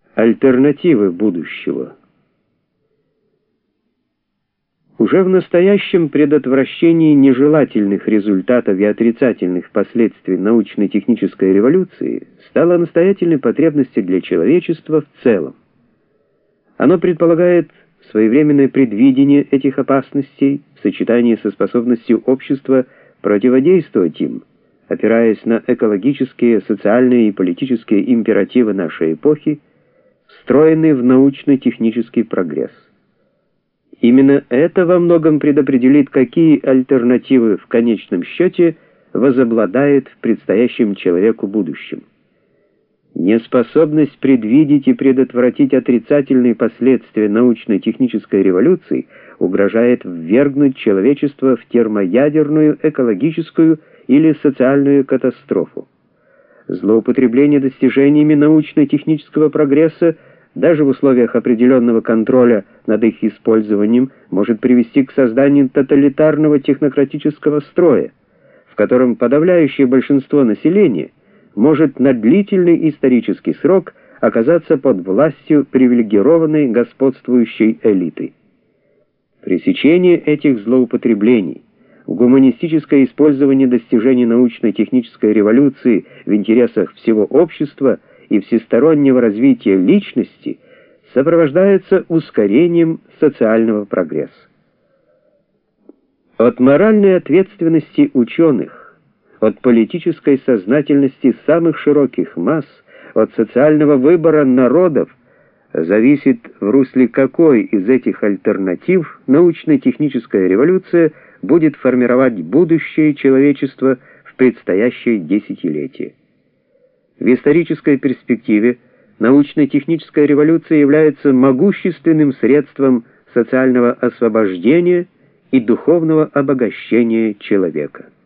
Альтернативы будущего. Уже в настоящем предотвращении нежелательных результатов и отрицательных последствий научно-технической революции стало настоятельной потребностью для человечества в целом. Оно предполагает своевременное предвидение этих опасностей в сочетании со способностью общества противодействовать им, опираясь на экологические, социальные и политические императивы нашей эпохи, встроенные в научно-технический прогресс. Именно это во многом предопределит, какие альтернативы в конечном счете возобладает в предстоящем человеку будущем. Неспособность предвидеть и предотвратить отрицательные последствия научно-технической революции угрожает ввергнуть человечество в термоядерную, экологическую или социальную катастрофу. Злоупотребление достижениями научно-технического прогресса даже в условиях определенного контроля над их использованием может привести к созданию тоталитарного технократического строя, в котором подавляющее большинство населения может на длительный исторический срок оказаться под властью привилегированной господствующей элиты. Пресечение этих злоупотреблений, гуманистическое использование достижений научно-технической революции в интересах всего общества и всестороннего развития личности сопровождается ускорением социального прогресса. От моральной ответственности ученых, от политической сознательности самых широких масс, от социального выбора народов зависит, в русле какой из этих альтернатив научно-техническая революция будет формировать будущее человечества в предстоящее десятилетие. В исторической перспективе научно-техническая революция является могущественным средством социального освобождения и духовного обогащения человека.